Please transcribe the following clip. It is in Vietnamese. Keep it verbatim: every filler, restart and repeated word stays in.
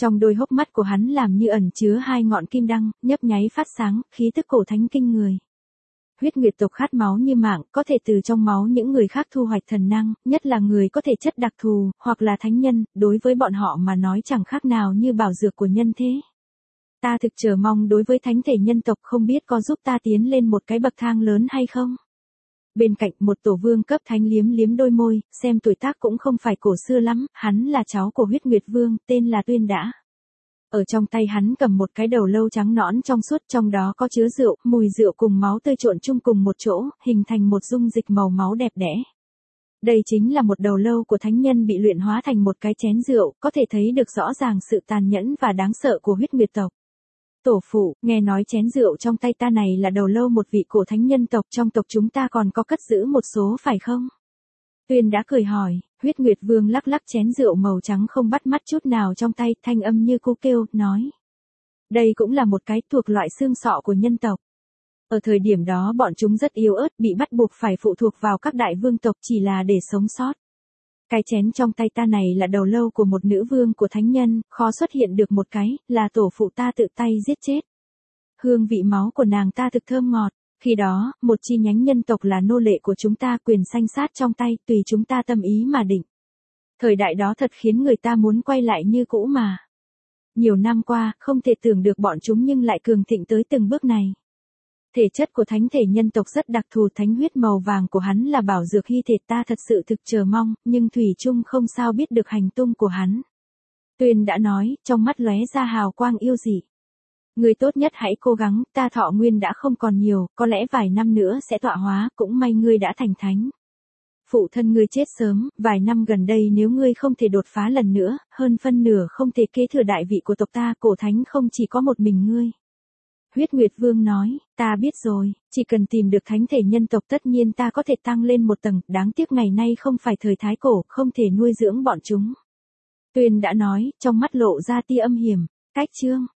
Trong đôi hốc mắt của hắn làm như ẩn chứa hai ngọn kim đăng, nhấp nháy phát sáng, khí tức cổ thánh kinh người. Huyết nguyệt tộc khát máu như mạng, có thể từ trong máu những người khác thu hoạch thần năng, nhất là người có thể chất đặc thù, hoặc là thánh nhân, đối với bọn họ mà nói chẳng khác nào như bảo dược của nhân thế. Ta thực chờ mong đối với thánh thể nhân tộc không biết có giúp ta tiến lên một cái bậc thang lớn hay không. Bên cạnh một tổ vương cấp thánh liếm liếm đôi môi, xem tuổi tác cũng không phải cổ xưa lắm, hắn là cháu của huyết nguyệt vương, tên là Tuyên đã. Ở trong tay hắn cầm một cái đầu lâu trắng nõn trong suốt, trong đó có chứa rượu, mùi rượu cùng máu tươi trộn chung cùng một chỗ, hình thành một dung dịch màu máu đẹp đẽ. Đây chính là một đầu lâu của thánh nhân bị luyện hóa thành một cái chén rượu, có thể thấy được rõ ràng sự tàn nhẫn và đáng sợ của huyết nguyệt tộc. Tổ phụ, nghe nói chén rượu trong tay ta này là đầu lâu một vị cổ thánh nhân tộc, trong tộc chúng ta còn có cất giữ một số phải không? Tuyên đã cười hỏi, huyết nguyệt vương lắc lắc chén rượu màu trắng không bắt mắt chút nào trong tay, thanh âm như cu kêu, nói. Đây cũng là một cái thuộc loại xương sọ của nhân tộc. Ở thời điểm đó bọn chúng rất yếu ớt, bị bắt buộc phải phụ thuộc vào các đại vương tộc chỉ là để sống sót. Cái chén trong tay ta này là đầu lâu của một nữ vương của thánh nhân, khó xuất hiện được một cái, là tổ phụ ta tự tay giết chết. Hương vị máu của nàng ta thực thơm ngọt, khi đó, một chi nhánh nhân tộc là nô lệ của chúng ta, quyền sanh sát trong tay, tùy chúng ta tâm ý mà định. Thời đại đó thật khiến người ta muốn quay lại như cũ mà. Nhiều năm qua, không thể tưởng được bọn chúng nhưng lại cường thịnh tới từng bước này. Thể chất của thánh thể nhân tộc rất đặc thù, thánh huyết màu vàng của hắn là bảo dược hy thể, ta thật sự thực chờ mong, nhưng thủy chung không sao biết được hành tung của hắn. Tuyên đã nói, trong mắt lóe ra hào quang yêu dị. Người tốt nhất hãy cố gắng, ta thọ nguyên đã không còn nhiều, có lẽ vài năm nữa sẽ tọa hóa, cũng may ngươi đã thành thánh. Phụ thân ngươi chết sớm, vài năm gần đây nếu ngươi không thể đột phá lần nữa, hơn phân nửa không thể kế thừa đại vị của tộc ta, cổ thánh không chỉ có một mình ngươi. Huyết Nguyệt Vương nói, ta biết rồi, chỉ cần tìm được thánh thể nhân tộc tất nhiên ta có thể tăng lên một tầng, đáng tiếc ngày nay không phải thời thái cổ, không thể nuôi dưỡng bọn chúng. Tuyên đã nói, trong mắt lộ ra tia âm hiểm, cách chương.